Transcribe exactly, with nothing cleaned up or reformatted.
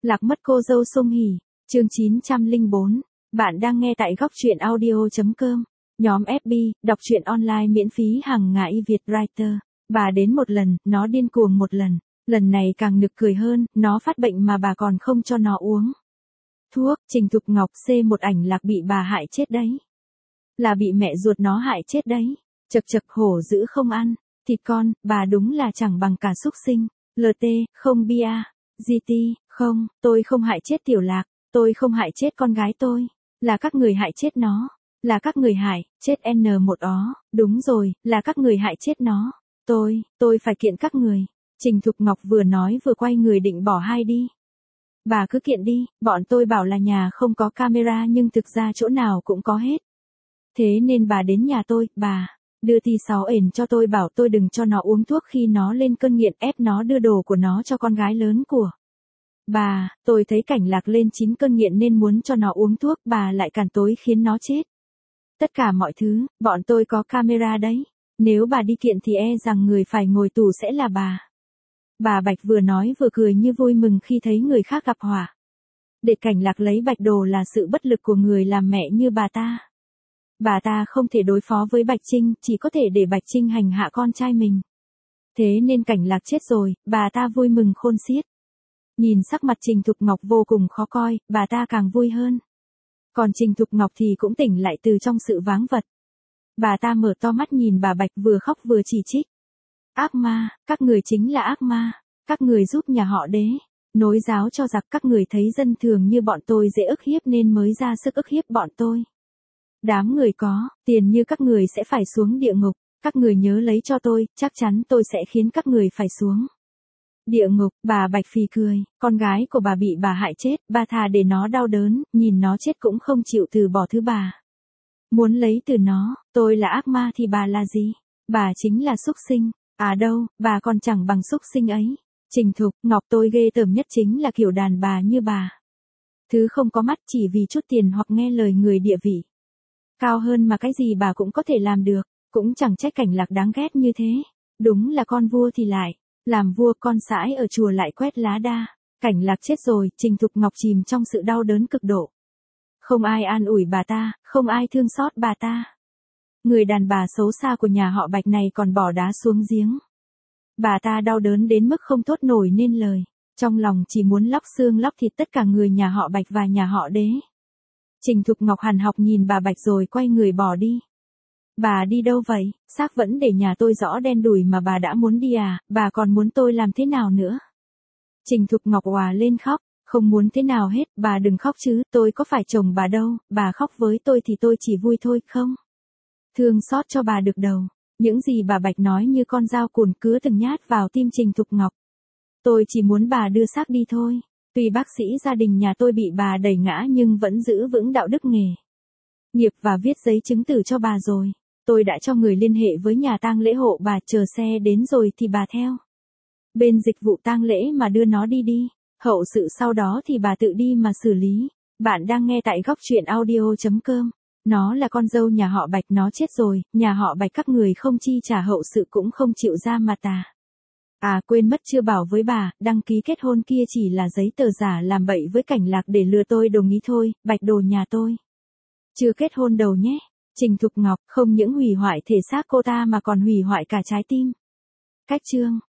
Lạc mất cô dâu Song Hỷ, chương chín trăm lẻ bốn. Bạn đang nghe tại góc truyện audio chấm com. Nhóm ép bê, đọc truyện online miễn phí hàng ngày Việt Writer. Bà đến một lần, nó điên cuồng một lần. Lần này càng nực cười hơn, nó phát bệnh mà bà còn không cho nó uống thuốc. Trình Thục Ngọc C một ảnh Lạc bị bà hại chết đấy. Là bị mẹ ruột nó hại chết đấy. Chật chật hổ dữ không ăn thịt con, bà đúng là chẳng bằng cả súc sinh. lờ tê, không bia, giê tê, không, tôi không hại chết Tiểu Lạc, tôi không hại chết con gái tôi, là các người hại chết nó, là các người hại, chết en một ó, đúng rồi, là các người hại chết nó, tôi, tôi phải kiện các người. Trình Thục Ngọc vừa nói vừa quay người định bỏ hai đi. Bà cứ kiện đi, bọn tôi bảo là nhà không có camera nhưng thực ra chỗ nào cũng có hết. Thế nên bà đến nhà tôi, bà đưa T sáu ền cho tôi bảo tôi đừng cho nó uống thuốc khi nó lên cơn nghiện, ép nó đưa đồ của nó cho con gái lớn của bà. Tôi thấy Cảnh Lạc lên chín cơn nghiện nên muốn cho nó uống thuốc, bà lại cản tối khiến nó chết. Tất cả mọi thứ, bọn tôi có camera đấy. Nếu bà đi kiện thì e rằng người phải ngồi tù sẽ là bà. Bà Bạch vừa nói vừa cười như vui mừng khi thấy người khác gặp họa. Để Cảnh Lạc lấy Bạch đồ là sự bất lực của người làm mẹ như bà ta. Bà ta không thể đối phó với Bạch Trinh, chỉ có thể để Bạch Trinh hành hạ con trai mình. Thế nên Cảnh Lạc chết rồi, bà ta vui mừng khôn xiết. Nhìn sắc mặt Trình Thục Ngọc vô cùng khó coi, bà ta càng vui hơn. Còn Trình Thục Ngọc thì cũng tỉnh lại từ trong sự váng vật. Bà ta mở to mắt nhìn bà Bạch vừa khóc vừa chỉ trích. Ác ma, các người chính là ác ma, các người giúp nhà họ Đế nối giáo cho giặc, các người thấy dân thường như bọn tôi dễ ức hiếp nên mới ra sức ức hiếp bọn tôi. Đám người có tiền như các người sẽ phải xuống địa ngục, các người nhớ lấy cho tôi, chắc chắn tôi sẽ khiến các người phải xuống địa ngục. Bà Bạch phì cười, con gái của bà bị bà hại chết, bà thà để nó đau đớn, nhìn nó chết cũng không chịu từ bỏ thứ bà muốn lấy từ nó. Tôi là ác ma thì bà là gì? Bà chính là súc sinh. À đâu, bà còn chẳng bằng súc sinh ấy. Trình Thục Ngọc, tôi ghê tởm nhất chính là kiểu đàn bà như bà. Thứ không có mắt chỉ vì chút tiền hoặc nghe lời người địa vị cao hơn mà cái gì bà cũng có thể làm được. Cũng chẳng trách Cảnh Lạc đáng ghét như thế. Đúng là con vua thì lại làm vua, con sãi ở chùa lại quét lá đa. Cảnh Lạc chết rồi, Trình Thục Ngọc chìm trong sự đau đớn cực độ. Không ai an ủi bà ta, không ai thương xót bà ta. Người đàn bà xấu xa của nhà họ Bạch này còn bỏ đá xuống giếng. Bà ta đau đớn đến mức không thốt nổi nên lời. Trong lòng chỉ muốn lóc xương lóc thịt tất cả người nhà họ Bạch và nhà họ Đế. Trình Thục Ngọc hằn học nhìn bà Bạch rồi quay người bỏ đi. Bà đi đâu vậy? Xác vẫn để nhà tôi rõ đen đủi mà bà đã muốn đi à? Bà còn muốn tôi làm thế nào nữa? Trình Thục Ngọc òa lên khóc. Không muốn thế nào hết, bà đừng khóc chứ, tôi có phải chồng bà đâu, bà khóc với tôi thì tôi chỉ vui thôi, không thương xót cho bà được đâu. Những gì bà Bạch nói như con dao cùn cứa từng nhát vào tim Trình Thục Ngọc. Tôi chỉ muốn bà đưa xác đi thôi. Tuy bác sĩ gia đình nhà tôi bị bà đẩy ngã nhưng vẫn giữ vững đạo đức nghề nghiệp và viết giấy chứng tử cho bà rồi. Tôi đã cho người liên hệ với nhà tang lễ hộ bà, chờ xe đến rồi thì bà theo bên dịch vụ tang lễ mà đưa nó đi đi. Hậu sự sau đó thì bà tự đi mà xử lý. Bạn đang nghe tại góc truyện audio chấm com. Nó là con dâu nhà họ Bạch, nó chết rồi, nhà họ Bạch các người không chi trả hậu sự cũng không chịu ra mặt à. À quên mất chưa bảo với bà, đăng ký kết hôn kia chỉ là giấy tờ giả làm bậy với Cảnh Lạc để lừa tôi đồng ý thôi, Bạch đồ nhà tôi chưa kết hôn đâu nhé. Trình Thục Ngọc không những hủy hoại thể xác cô ta mà còn hủy hoại cả trái tim. Cách chương